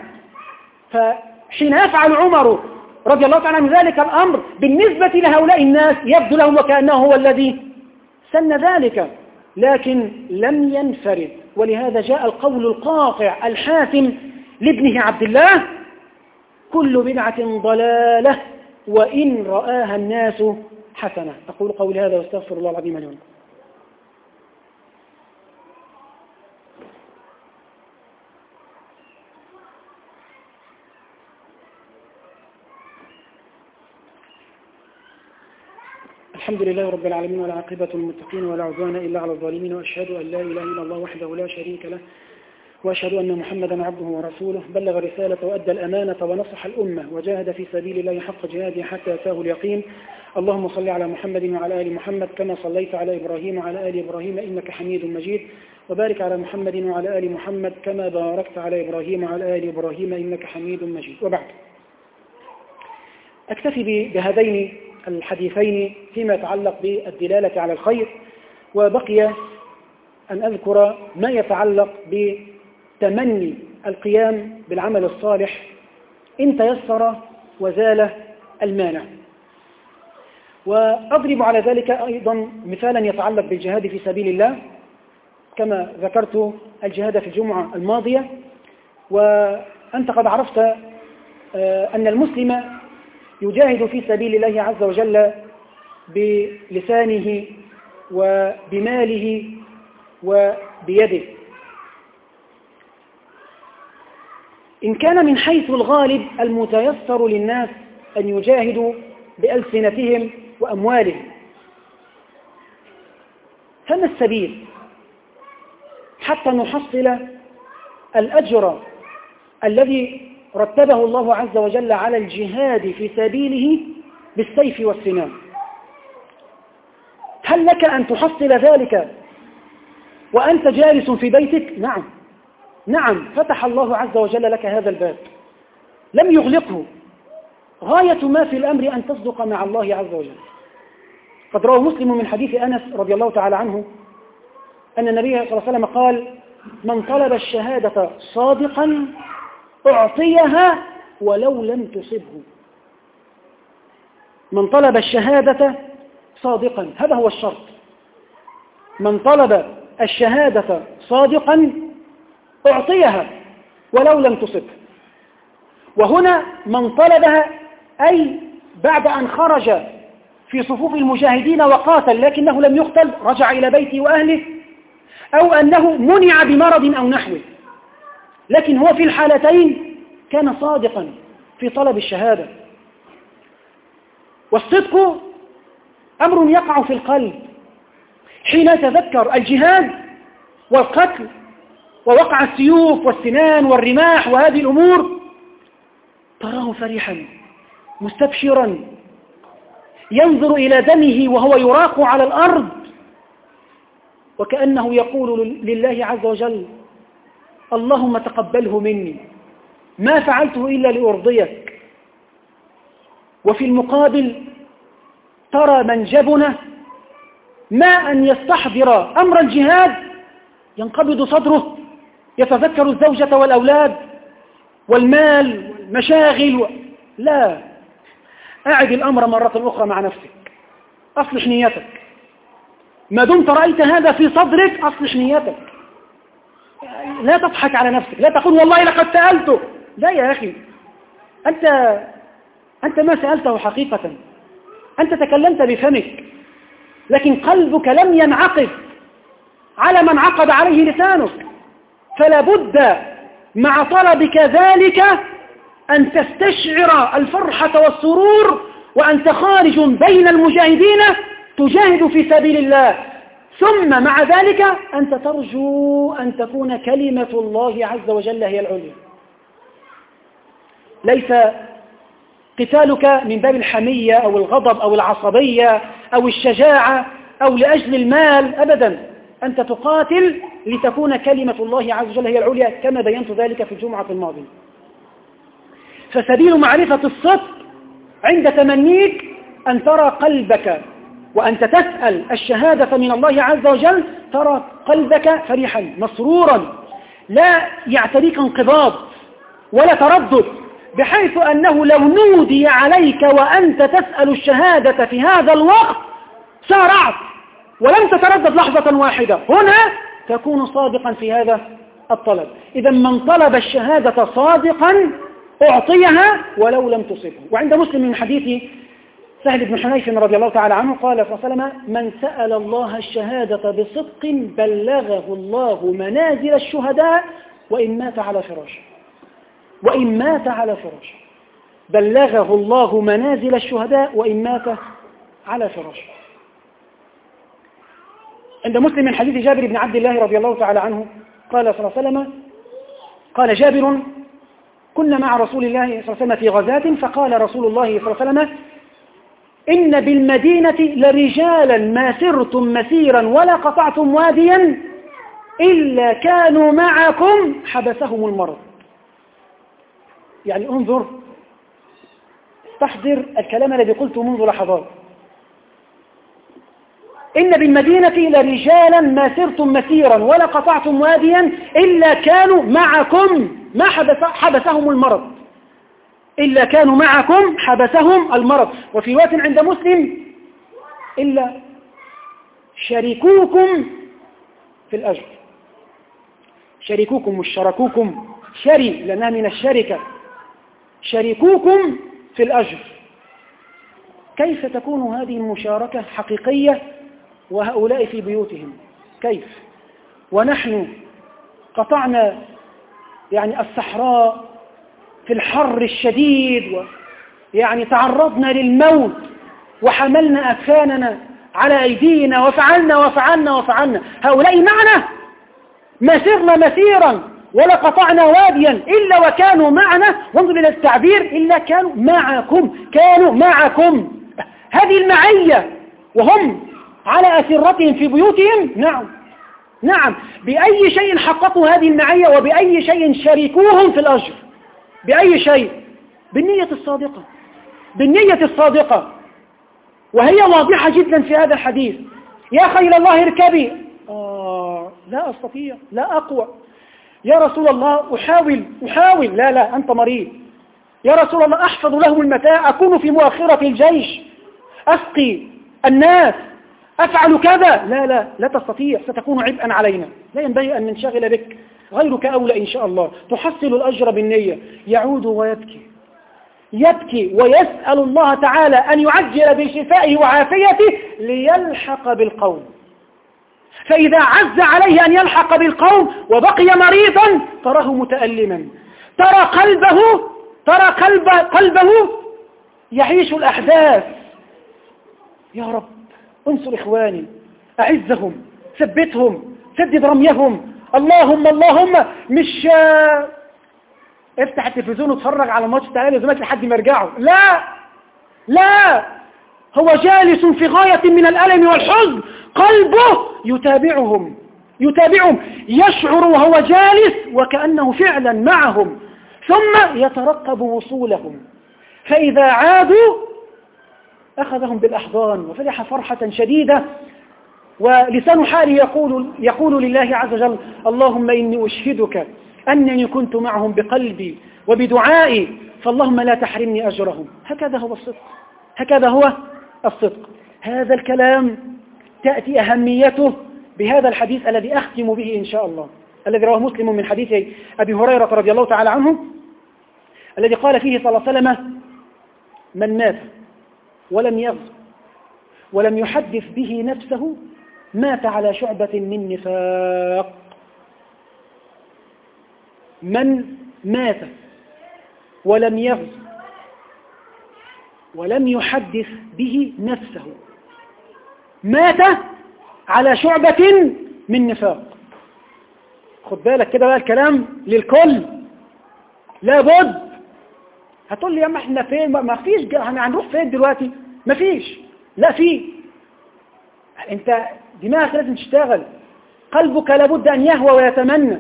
فحين يفعل عمر رضي الله تعالى عنه ذلك الأمر بالنسبة لهؤلاء الناس يبدو لهم وكأنه هو الذي سن ذلك، لكن لم ينفرد. ولهذا جاء القول القاطع الحاسم لابنه عبد الله: كل بدعة ضلالة وإن رآها الناس حسنة. أقول قولي هذا واستغفر الله العظيم لي ولكم. الحمد لله رب العالمين، والعاقبة للمتقين ولا عدوان إلا على الظالمين، وأشهد أن لا إله إلا الله وحده لا شريك له، وأشهد أن محمدا عبده ورسوله، بلغ الرسالة وأدى الأمانة ونصح الأمة وجاهد في سبيل الله حق جهاده حتى أتاه اليقين. اللهم صل على محمد وعلى آل محمد كما صليت على إبراهيم وعلى آل إبراهيم إنك حميد مجيد، وبارك على محمد وعلى آل محمد كما باركت على إبراهيم وعلى آل إبراهيم إنك حميد مجيد. وبعد، أكتفي بهذين الحديثين فيما يتعلق بالدلالة على الخير، وبقي أن أذكر ما يتعلق بتمني القيام بالعمل الصالح إن تيسر وزال المانع. وأضرب على ذلك أيضا مثالا يتعلق بالجهاد في سبيل الله، كما ذكرت الجهاد في الجمعة الماضية، وأنت قد عرفت أن المسلم يجاهد في سبيل الله عز وجل بلسانه وبماله وبيده. إن كان من حيث الغالب المتيسر للناس أن يجاهدوا بألسنتهم وأموالهم، فما السبيل حتى نحصل الأجر الذي رتبه الله عز وجل على الجهاد في سبيله بالسيف والسنان؟ هل لك أن تحصل ذلك وأنت جالس في بيتك؟ نعم نعم، فتح الله عز وجل لك هذا الباب، لم يغلقه. غاية ما في الأمر أن تصدق مع الله عز وجل. قد روى مسلم من حديث أنس رضي الله تعالى عنه أن النبي صلى الله عليه وسلم قال: من طلب الشهادة صادقا أعطيها ولو لم تصبه. من طلب الشهادة صادقا، هذا هو الشرط. من طلب الشهادة صادقا أعطيها ولو لم تصبه. وهنا من طلبها أي بعد أن خرج في صفوف المجاهدين وقاتل لكنه لم يقتل، رجع إلى بيته وأهله، أو أنه منع بمرض أو نحوه، لكن هو في الحالتين كان صادقا في طلب الشهادة. والصدق أمر يقع في القلب حين يتذكر الجهاد والقتل ووقع السيوف والسنان والرماح وهذه الأمور، تراه فرحا مستبشرا ينظر إلى دمه وهو يراق على الأرض، وكأنه يقول لله عز وجل: اللهم تقبله مني، ما فعلته إلا لأرضيك. وفي المقابل ترى من جبنه ما أن يستحضر أمر الجهاد ينقبض صدره، يتذكر الزوجة والأولاد والمال والمشاغل و... لا، أعد الأمر مرة أخرى مع نفسك، أصلح نيتك. ما دمت رأيت هذا في صدرك أصلح نيتك، لا تضحك على نفسك، لا تقول والله لقد سألته. لا يا أخي، أنت أنت ما سألته حقيقة، أنت تكلمت بفمك لكن قلبك لم ينعقد على من عقد عليه لسانك. فلا بد مع طلبك ذلك أن تستشعر الفرحة والسرور وأنت خارج بين المجاهدين تجاهد في سبيل الله، ثم مع ذلك أنت ترجو أن تكون كلمة الله عز وجل هي العليا. ليس قتالك من باب الحمية أو الغضب أو العصبية أو الشجاعة أو لأجل المال، أبدا، أنت تقاتل لتكون كلمة الله عز وجل هي العليا، كما بينت ذلك في الجمعة الماضية. فسبيل معرفة الصدق عند تمنيك أن ترى قلبك وأنت تسأل الشهادة من الله عز وجل، ترى قلبك فرحا مسرورا، لا يعتريك انقباض ولا تردد، بحيث أنه لو نودي عليك وأنت تسأل الشهادة في هذا الوقت سارعت ولم تتردد لحظة واحدة. هنا تكون صادقا في هذا الطلب. إذا من طلب الشهادة صادقا أعطيها ولو لم تصبه. وعند مسلم من حديث سهل بن حنيف رضي الله تعالى عنه قال صلى الله عليه وسلم: من سأل الله الشهادة بصدق بلغه الله منازل الشهداء وإن مات على فراشه. وإن مات على فراشه بلغه الله منازل الشهداء وإن مات على فراشه. عند مسلم من حديث جابر بن عبد الله رضي الله تعالى عنه قال صلى الله عليه وسلم: قال جابر: كنا مع رسول الله صلى الله عليه وسلم في غزاة، فقال رسول الله صلى الله عليه وسلم: إن بالمدينة لرجالا ما سرتم مسيرا ولا قطعتم واديا إلا كانوا معكم حبسهم المرض. يعني انظر، استحضر الكلام الذي قلته منذ لحظات. إن بالمدينة لرجالا ما سرتم مسيرا ولا قطعتم واديا إلا كانوا معكم ما حبس حبسهم المرض، إلا كانوا معكم حبسهم المرض. وفي رواية عند مسلم: إلا شريكوكم في الأجر. شريكوكم مش شركوكم، شري لأنها من الشركة، شريكوكم في الأجر. كيف تكون هذه المشاركة حقيقية وهؤلاء في بيوتهم؟ كيف ونحن قطعنا يعني الصحراء في الحر الشديد و يعني تعرضنا للموت وحملنا أكفاننا على أيدينا وفعلنا وفعلنا وفعلنا. هؤلاء معنا، ما سرنا مسيرا ولا قطعنا واديا إلا وكانوا معنا. وانظر إلى التعبير، إلا كانوا معكم، كانوا معكم. هذه المعية وهم على أسرتهم في بيوتهم. نعم نعم. بأي شيء حققوا هذه المعية وبأي شيء شاركوهم في الأجر؟ بأي شيء؟ بالنية الصادقة، بالنية الصادقة. وهي واضحة جدا في هذا الحديث. يا خيل الله اركبي. آه لا أستطيع، لا أقوى. يا رسول الله أحاول أحاول. لا لا أنت مريض. يا رسول الله أحفظ لهم المتاع، أكون في مؤخرة الجيش، أسقي الناس، أفعل كذا. لا لا لا تستطيع، ستكون عبئا علينا. لا ينبغي أن ننشغل بك، غيرك أولى إن شاء الله. تحصل الأجر بالنية. يعود ويبكي، يبكي ويسأل الله تعالى أن يعجل بشفائه وعافيته ليلحق بالقوم. فإذا عز عليه أن يلحق بالقوم وبقي مريضا تراه متألما، ترى قلبه ترى قلب قلبه يعيش الأحداث. يا رب انصر إخواني، أعزهم، ثبتهم، سدد رميهم. اللهم اللهم. مش افتح التلفزيون وتفرج على ماتش تعالى زمانك لحد ما يرجعوا. لا لا، هو جالس في غاية من الألم والحزن، قلبه يتابعهم يتابعهم يشعر وهو جالس وكأنه فعلا معهم، ثم يترقب وصولهم. فإذا عادوا أخذهم بالأحضان وفرح فرحة شديدة، ولسان حاله يقول, يقول لله عز وجل: اللهم إني أشهدك أنني كنت معهم بقلبي وبدعائي، فاللهم لا تحرمني أجرهم. هكذا هو الصدق، هكذا هو الصدق. هذا الكلام تأتي أهميته بهذا الحديث الذي أختم به إن شاء الله، الذي رواه مسلم من حديث أبي هريرة رضي الله تعالى عنه، الذي قال فيه صلى الله عليه وسلم: من مات ولم يغزو ولم يحدث به نفسه مات على شعبة من نفاق. من مات ولم يغزو ولم يحدث به نفسه مات على شعبة من نفاق. خد بالك كده بقى، الكلام للكل لابد. هتقول لي يا ما احنا فين؟ ما فيش، هنروح فين دلوقتي؟ ما فيش. لا في. انت دماغك لازم تشتغل، قلبك لابد ان يهوى ويتمنى،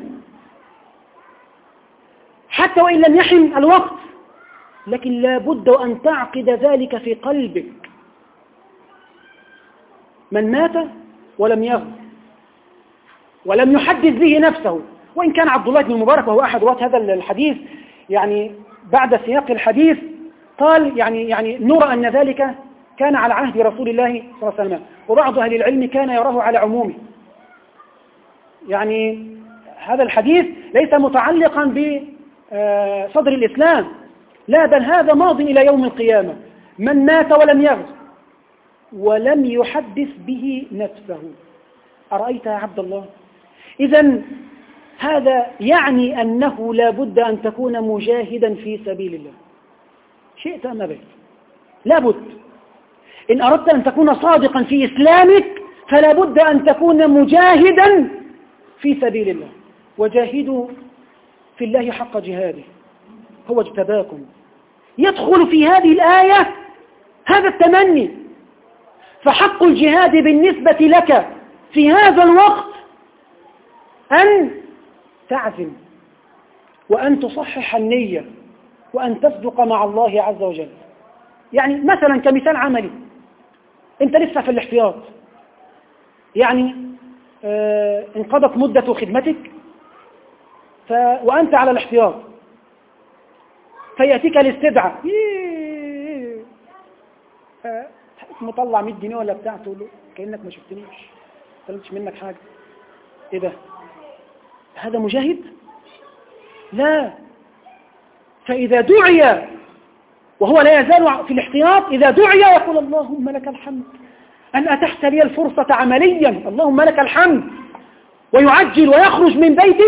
حتى وان لم يحن الوقت، لكن لابد ان تعقد ذلك في قلبك. من مات ولم يغزو ولم يحدث به نفسه، وإن كان عبد الله بن المبارك وهو أحد رواة هذا الحديث يعني بعد سياق الحديث قال يعني يعني نرى أن ذلك كان على عهد رسول الله صلى الله عليه وسلم، وبعض أهل العلم كان يراه على عمومه. يعني هذا الحديث ليس متعلقا بصدر الإسلام، لا، بل هذا ماض إلى يوم القيامة. من مات ولم يغزو ولم يحدث به نفسه. أرأيت يا عبد الله؟ إذن هذا يعني أنه لا بد أن تكون مجاهدا في سبيل الله، شئت أم أبيت، لا بد. إن أردت أن تكون صادقا في إسلامك فلا بد أن تكون مجاهدا في سبيل الله. وجاهدوا في الله حق جهاده، هو اجتباكم. يدخل في هذه الآية هذا التمني. فحق الجهاد بالنسبة لك في هذا الوقت أن تعزم، وأن تصحح النية، وأن تصدق مع الله عز وجل. يعني مثلا كمثال عملي، أنت لسه في الاحتياط، يعني آه انقضت مدة خدمتك ف... وأنت على الاحتياط، فيأتيك الاستدعاء، آه مطلع مية جنيه ولا بتاع، تقول له كأنك ما شفتنيش، ما طلبتش منك حاجة. إيه ده؟ هذا مجاهد؟ لا. فإذا دعي وهو لا يزال في الاحتياط، إذا دعي يقول: اللهم لك الحمد أن أتحت لي الفرصة عمليا، اللهم لك الحمد، ويعجل ويخرج من بيته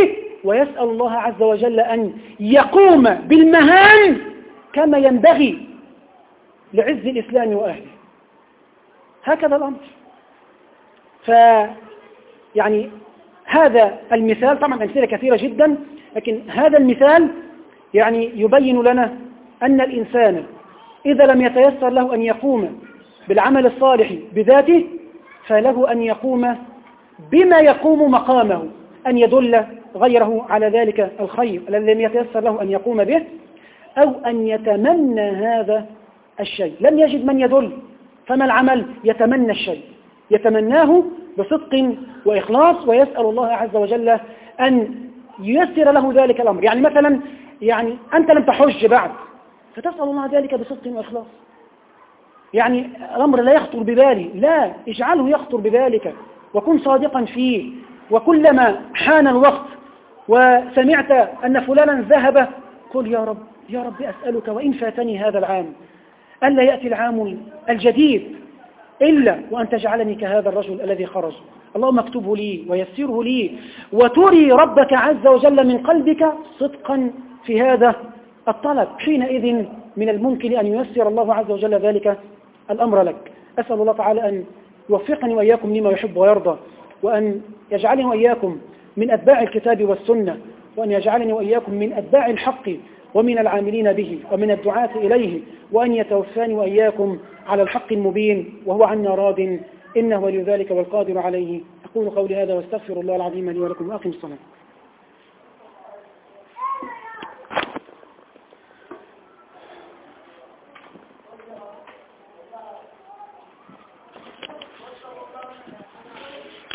ويسأل الله عز وجل أن يقوم بالمهام كما ينبغي لعز الإسلام وأهله. هكذا الأمر. ف يعني هذا المثال، طبعا أمثلة كثيرة جدا، لكن هذا المثال يعني يبين لنا أن الإنسان إذا لم يتيسر له أن يقوم بالعمل الصالح بذاته فله أن يقوم بما يقوم مقامه، أن يدل غيره على ذلك الخير الذي لم يتيسر له أن يقوم به، أو أن يتمنى هذا الشيء. لم يجد من يدل، فما العمل؟ يتمنى الشيء، يتمناه بصدق وإخلاص، ويسأل الله عز وجل أن ييسر له ذلك الأمر. يعني مثلا يعني أنت لم تحج بعد، فتسأل الله ذلك بصدق وإخلاص. يعني الأمر لا يخطر ببالي، لا، اجعله يخطر ببالك وكن صادقا فيه. وكلما حان الوقت وسمعت أن فلانا ذهب قل يا رب يا رب أسألك وإن فاتني هذا العام ألا يأتي العام الجديد إلا وأن تجعلني كهذا الرجل الذي خرج. اللهم اكتبه لي ويسره لي، وتري ربك عز وجل من قلبك صدقا في هذا الطلب. حينئذ من الممكن أن ييسر الله عز وجل ذلك الأمر لك. أسأل الله تعالى أن يوفقني وإياكم لما يحب ويرضى، وأن يجعلني وإياكم من أتباع الكتاب والسنة، وأن يجعلني وإياكم من أتباع الحق ومن العاملين به ومن الدعاة إليه، وأن يتوفاني وإياكم على الحق المبين وهو عنا راض، إنه ولي ذلك والقادر عليه. أقول قولي هذا واستغفر الله العظيم لي ولكم وأقم الصلاة.